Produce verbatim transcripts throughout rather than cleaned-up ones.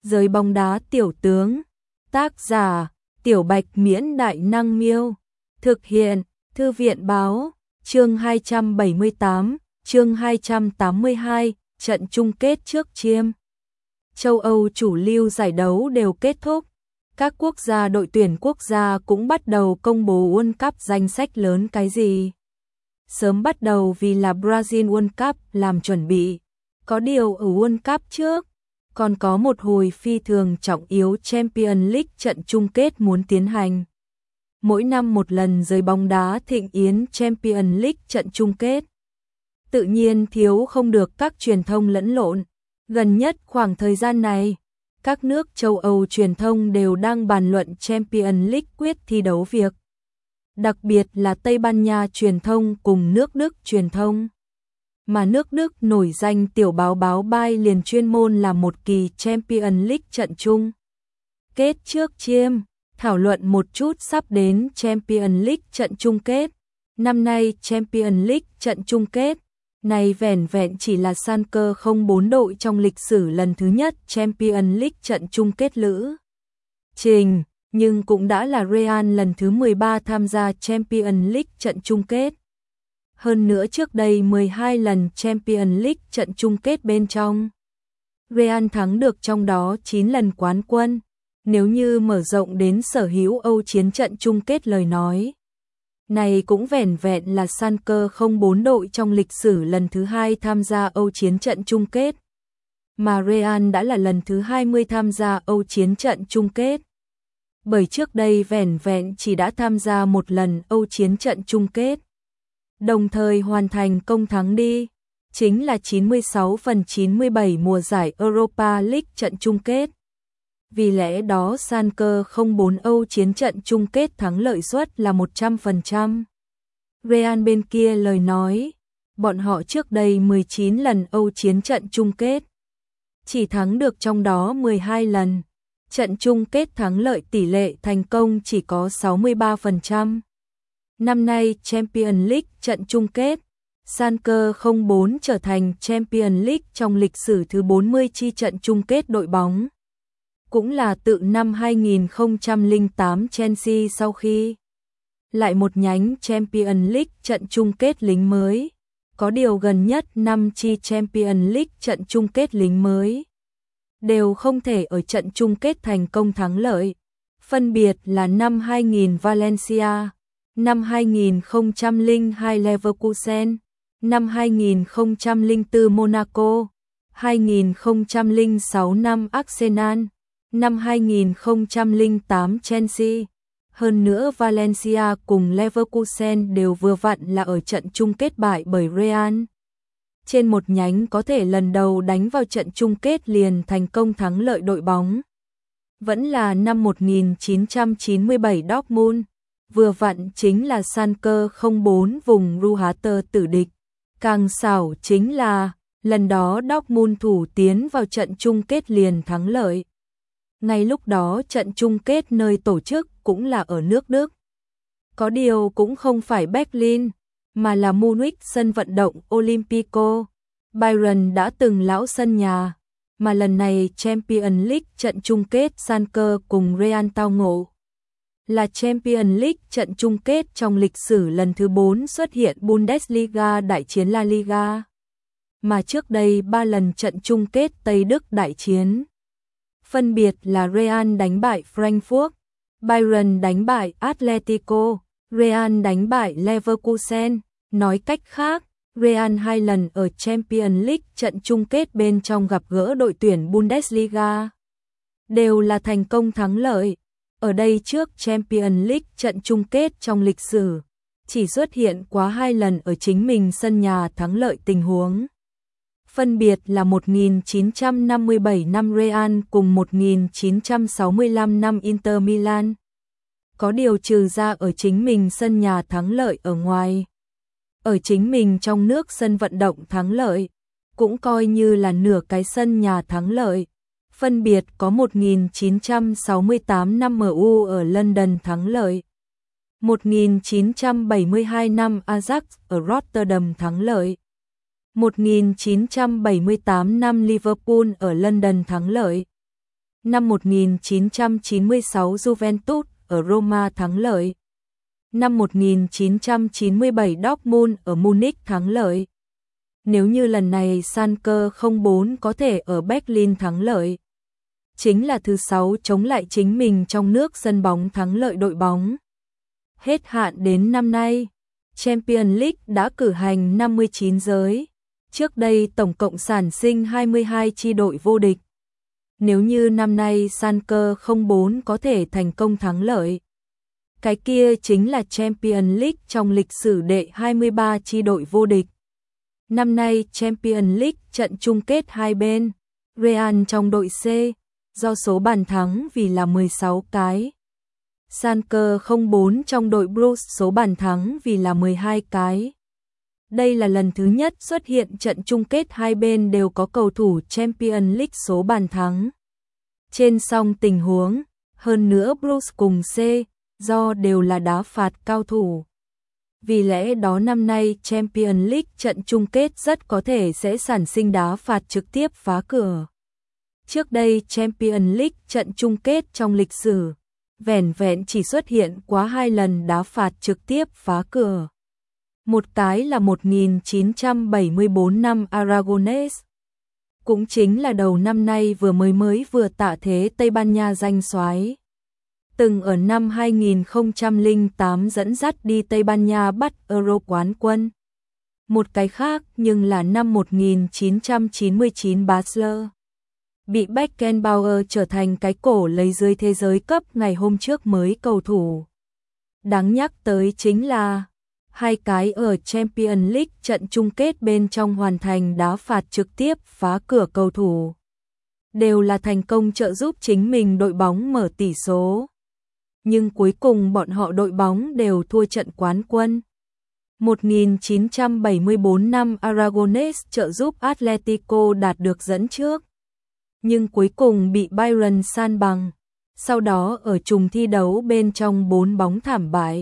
Giới bóng đá tiểu tướng. Tác giả: Tiểu Bạch Miễn Đại Năng Miêu. Thực hiện: Thư viện Báo. Chương hai trăm bảy mươi tám, chương hai trăm tám mươi hai, trận chung kết trước Chiêm. Châu Âu chủ lưu giải đấu đều kết thúc. Các quốc gia đội tuyển quốc gia cũng bắt đầu công bố World Cup danh sách lớn cái gì. Sớm bắt đầu vì là Brazil World Cup làm chuẩn bị. Có điều ở World Cup trước, còn có một hồi phi thường trọng yếu Champions League trận chung kết muốn tiến hành. Mỗi năm một lần giới bóng đá thịnh yến Champions League trận chung kết. Tự nhiên thiếu không được các truyền thông lẫn lộn. Gần nhất khoảng thời gian này, các nước châu Âu truyền thông đều đang bàn luận Champions League quyết thi đấu việc. Đặc biệt là Tây Ban Nha truyền thông cùng nước Đức truyền thông. Mà nước Đức nổi danh tiểu báo báo Bild liền chuyên môn làm một kỳ Champions League trận chung kết trước Chiêm, thảo luận một chút sắp đến Champions League trận chung kết. Năm nay Champions League trận chung kết này vẻn vẹn chỉ là san cơ không bốn đội trong lịch sử lần thứ nhất Champions League trận chung kết lữ trình, nhưng cũng đã là Real lần thứ mười ba tham gia Champions League trận chung kết. Hơn nữa trước đây mười hai lần Champions League trận chung kết bên trong, Real thắng được trong đó chín lần quán quân. Nếu như mở rộng đến sở hữu Âu chiến trận chung kết lời nói, này cũng vẻn vẹn là san cơ không bốn đội trong lịch sử lần thứ hai tham gia Âu chiến trận chung kết. Mà Real đã là lần thứ hai mươi tham gia Âu chiến trận chung kết. Bởi trước đây vẻn vẹn chỉ đã tham gia một lần Âu chiến trận chung kết. Đồng thời hoàn thành công thắng đi, chính là chín mươi sáu phần chín mươi bảy mùa giải Europa League trận chung kết. Vì lẽ đó san cơ không bốn Âu chiến trận chung kết thắng lợi suất là một trăm phần trăm. Real bên kia lời nói, bọn họ trước đây mười chín lần Âu chiến trận chung kết, chỉ thắng được trong đó mười hai lần. Trận chung kết thắng lợi tỷ lệ thành công chỉ có sáu mươi ba phần trăm. Năm nay Champions League trận chung kết, san cơ không bốn trở thành Champions League trong lịch sử thứ bốn mươi chi trận chung kết đội bóng. Cũng là tự năm hai nghìn không trăm lẻ tám Chelsea sau khi lại một nhánh Champions League trận chung kết lính mới. Có điều gần nhất năm chi Champions League trận chung kết lính mới đều không thể ở trận chung kết thành công thắng lợi. Phân biệt là năm hai nghìn Valencia, năm hai nghìn không trăm lẻ hai Leverkusen, năm hai nghìn không trăm lẻ bốn Monaco, hai nghìn không trăm lẻ sáu năm Arsenal, năm hai nghìn không trăm lẻ tám Chelsea. Hơn nữa Valencia cùng Leverkusen đều vừa vặn là ở trận chung kết bại bởi Real. Trên một nhánh có thể lần đầu đánh vào trận chung kết liền thành công thắng lợi đội bóng. Vẫn là năm một nghìn chín trăm chín mươi bảy Dortmund, vừa vặn chính là san cơ không bốn vùng Ruhrter tử địch. Càng xảo chính là, lần đó Dortmund thủ tiến vào trận chung kết liền thắng lợi. Ngay lúc đó trận chung kết nơi tổ chức cũng là ở nước Đức. Có điều cũng không phải Berlin, mà là Munich sân vận động Olympico. Bayern đã từng lão sân nhà, mà lần này Champions League trận chung kết san cơ cùng Real tao ngộ. Là Champions League trận chung kết trong lịch sử lần thứ bốn xuất hiện Bundesliga đại chiến La Liga. Mà trước đây ba lần trận chung kết Tây Đức đại chiến. Phân biệt là Real đánh bại Frankfurt, Bayern đánh bại Atletico, Real đánh bại Leverkusen. Nói cách khác, Real hai lần ở Champions League trận chung kết bên trong gặp gỡ đội tuyển Bundesliga đều là thành công thắng lợi. Ở đây trước Champions League trận chung kết trong lịch sử chỉ xuất hiện quá hai lần ở chính mình sân nhà thắng lợi tình huống. Phân biệt là một nghìn chín trăm năm mươi bảy năm Real cùng một nghìn chín trăm sáu mươi lăm năm Inter Milan. Có điều trừ ra ở chính mình sân nhà thắng lợi ở ngoài. Ở chính mình trong nước sân vận động thắng lợi, cũng coi như là nửa cái sân nhà thắng lợi. Phân biệt có một nghìn chín trăm sáu mươi tám năm em u ở London thắng lợi, một nghìn chín trăm bảy mươi hai năm Ajax ở Rotterdam thắng lợi, một nghìn chín trăm bảy mươi tám năm Liverpool ở London thắng lợi, Năm một nghìn chín trăm chín mươi sáu Juventus ở Roma thắng lợi. Năm một nghìn chín trăm chín mươi bảy Dortmund ở Munich thắng lợi. Nếu như lần này Schalke không bốn có thể ở Berlin thắng lợi, chính là thứ sáu chống lại chính mình trong nước sân bóng thắng lợi đội bóng. Hết hạn đến năm nay, Champions League đã cử hành năm mươi chín giới. Trước đây tổng cộng sản sinh hai mươi hai chi đội vô địch. Nếu như năm nay Schalke không bốn có thể thành công thắng lợi, cái kia chính là Champions League trong lịch sử đệ hai mươi ba chi đội vô địch. Năm nay Champions League trận chung kết hai bên, Real trong đội C, do số bàn thắng vì là mười sáu cái. Schalke không bốn trong đội Blues số bàn thắng vì là mười hai cái. Đây là lần thứ nhất xuất hiện trận chung kết hai bên đều có cầu thủ Champions League số bàn thắng. Trên song tình huống, hơn nữa Blues cùng C, do đều là đá phạt cao thủ. Vì lẽ đó năm nay Champions League trận chung kết rất có thể sẽ sản sinh đá phạt trực tiếp phá cửa. Trước đây Champions League trận chung kết trong lịch sử, vẻn vẹn chỉ xuất hiện quá hai lần đá phạt trực tiếp phá cửa. Một cái là một nghìn chín trăm bảy mươi tư năm Aragonés, cũng chính là đầu năm nay vừa mới mới vừa tạ thế Tây Ban Nha danh soái, từng ở năm hai nghìn không trăm lẻ tám dẫn dắt đi Tây Ban Nha bắt Euro quán quân. Một cái khác nhưng là năm một nghìn chín trăm chín mươi chín Basler bị Beckenbauer trở thành cái cổ lấy dưới thế giới cấp ngày hôm trước mới cầu thủ. Đáng nhắc tới chính là hai cái ở Champions League trận chung kết bên trong hoàn thành đá phạt trực tiếp phá cửa cầu thủ, đều là thành công trợ giúp chính mình đội bóng mở tỷ số. Nhưng cuối cùng bọn họ đội bóng đều thua trận quán quân. một nghìn chín trăm bảy mươi tư năm Aragonés trợ giúp Atletico đạt được dẫn trước, nhưng cuối cùng bị Bayern san bằng, sau đó ở trùng thi đấu bên trong bốn bóng thảm bại.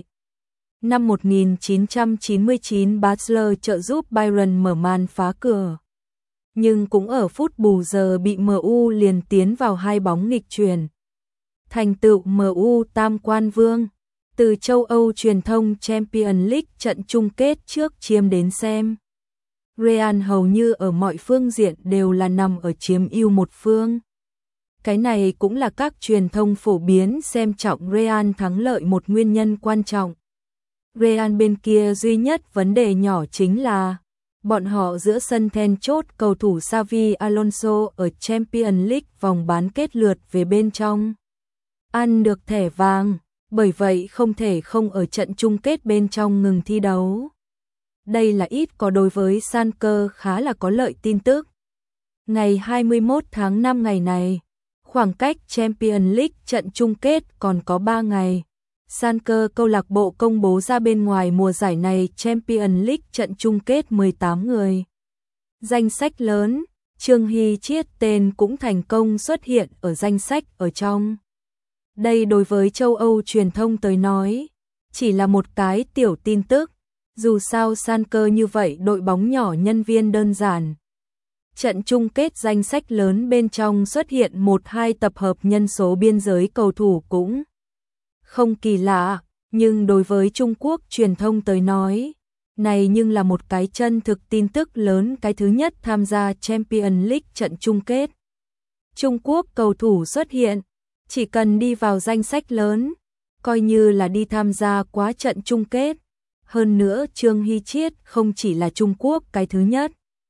Năm một nghìn chín trăm chín mươi chín Basler trợ giúp Bayern mở màn phá cửa, nhưng cũng ở phút bù giờ bị em u liền tiến vào hai bóng nghịch chuyển. Thành tựu em u tam quan vương, từ châu Âu truyền thông Champions League trận chung kết trước chiêm đến xem. Real hầu như ở mọi phương diện đều là nằm ở chiếm ưu một phương. Cái này cũng là các truyền thông phổ biến xem trọng Real thắng lợi một nguyên nhân quan trọng. Real bên kia duy nhất vấn đề nhỏ chính là bọn họ giữa sân then chốt cầu thủ Xavi Alonso ở Champions League vòng bán kết lượt về bên trong ăn được thẻ vàng, bởi vậy không thể không ở trận chung kết bên trong ngừng thi đấu. Đây là ít có đối với Schalke khá là có lợi tin tức. Ngày hai mươi mốt tháng năm ngày này, khoảng cách Champions League trận chung kết còn có ba ngày. Schalke câu lạc bộ công bố ra bên ngoài mùa giải này Champions League trận chung kết mười tám người. Danh sách lớn, Trương Hy Chiết tên cũng thành công xuất hiện ở danh sách ở trong. Đây đối với châu Âu truyền thông tới nói, chỉ là một cái tiểu tin tức, dù sao Schalke như vậy đội bóng nhỏ nhân viên đơn giản. Trận chung kết danh sách lớn bên trong xuất hiện một hai tập hợp nhân số biên giới cầu thủ cũng không kỳ lạ, nhưng đối với Trung Quốc truyền thông tới nói, này nhưng là một cái chân thực tin tức lớn, cái thứ nhất tham gia Champions League trận chung kết. Trung Quốc cầu thủ xuất hiện, chỉ cần đi vào danh sách lớn, coi như là đi tham gia quá trận chung kết. Hơn nữa Trương Hy Chiết không chỉ là Trung Quốc cái thứ nhất,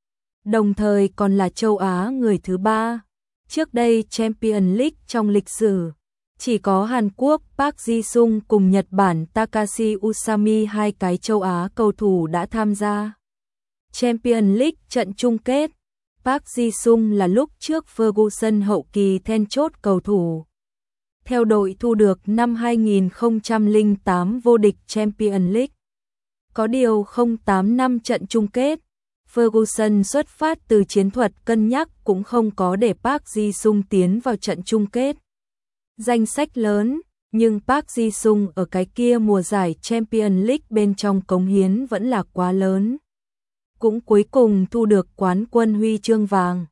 đồng thời còn là châu Á người thứ ba. Trước đây Champions League trong lịch sử, chỉ có Hàn Quốc Park Ji-sung cùng Nhật Bản Takashi Usami hai cái châu Á cầu thủ đã tham gia Champions League trận chung kết. Park Ji-sung là lúc trước Ferguson hậu kỳ then chốt cầu thủ. Theo đội thu được năm hai nghìn không trăm lẻ tám vô địch Champions League. Có điều không tám năm trận chung kết, Ferguson xuất phát từ chiến thuật cân nhắc cũng không có để Park Ji-sung tiến vào trận chung kết. Danh sách lớn, nhưng Park Ji-sung ở cái kia mùa giải Champions League bên trong cống hiến vẫn là quá lớn. Cũng cuối cùng thu được quán quân huy chương vàng.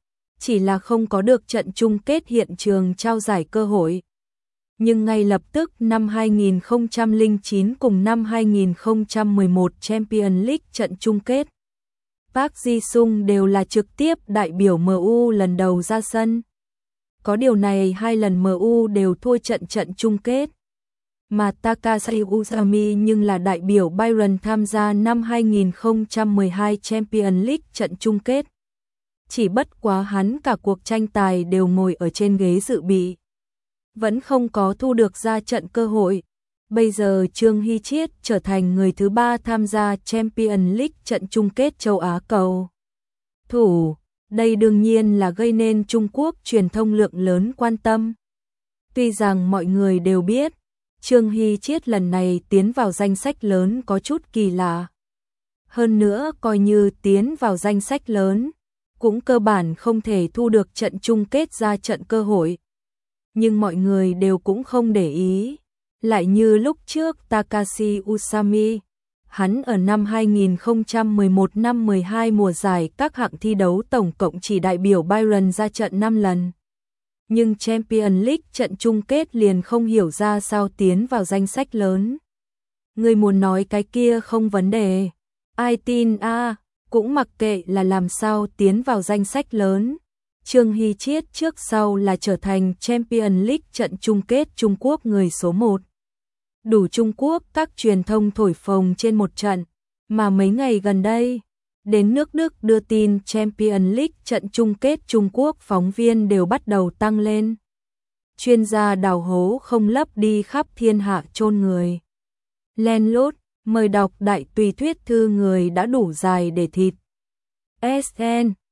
chỉ là không có được trận chung kết hiện trường trao giải cơ hội. Nhưng ngay lập tức năm hai nghìn không trăm lẻ chín cùng năm hai nghìn không trăm mười một Champions League trận chung kết, Park Ji-sung đều là trực tiếp đại biểu em u lần đầu ra sân. Có điều này hai lần em u đều thua trận trận chung kết. Mà Takashi Usami nhưng là đại biểu Bayern tham gia năm hai nghìn không trăm mười hai Champions League trận chung kết. Chỉ bất quá hắn cả cuộc tranh tài đều ngồi ở trên ghế dự bị, vẫn không có thu được ra trận cơ hội. Bây giờ Trương Hy Chiết trở thành người thứ ba tham gia Champions League trận chung kết châu Á cầu thủ. Đây đương nhiên là gây nên Trung Quốc truyền thông lượng lớn quan tâm. Tuy rằng mọi người đều biết, Trương Hy Chiết lần này tiến vào danh sách lớn có chút kỳ lạ. Hơn nữa coi như tiến vào danh sách lớn, cũng cơ bản không thể thu được trận chung kết ra trận cơ hội. Nhưng mọi người đều cũng không để ý. Lại như lúc trước Takashi Usami, hắn ở năm hai nghìn không trăm mười một năm mười hai mùa giải các hạng thi đấu tổng cộng chỉ đại biểu Bayern ra trận năm lần. Nhưng Champions League trận chung kết liền không hiểu ra sao tiến vào danh sách lớn. Người muốn nói cái kia không vấn đề. Ai tin a à, cũng mặc kệ là làm sao tiến vào danh sách lớn. Trương Hy Chiết trước sau là trở thành Champions League trận chung kết Trung Quốc người số một. Đủ Trung Quốc các truyền thông thổi phồng trên một trận, mà mấy ngày gần đây, đến nước Đức đưa tin Champions League trận chung kết Trung Quốc phóng viên đều bắt đầu tăng lên. Chuyên gia đào hố không lấp đi khắp thiên hạ chôn người. Len lút, mời đọc đại tùy thuyết thư người đã đủ dài để thịt. ét en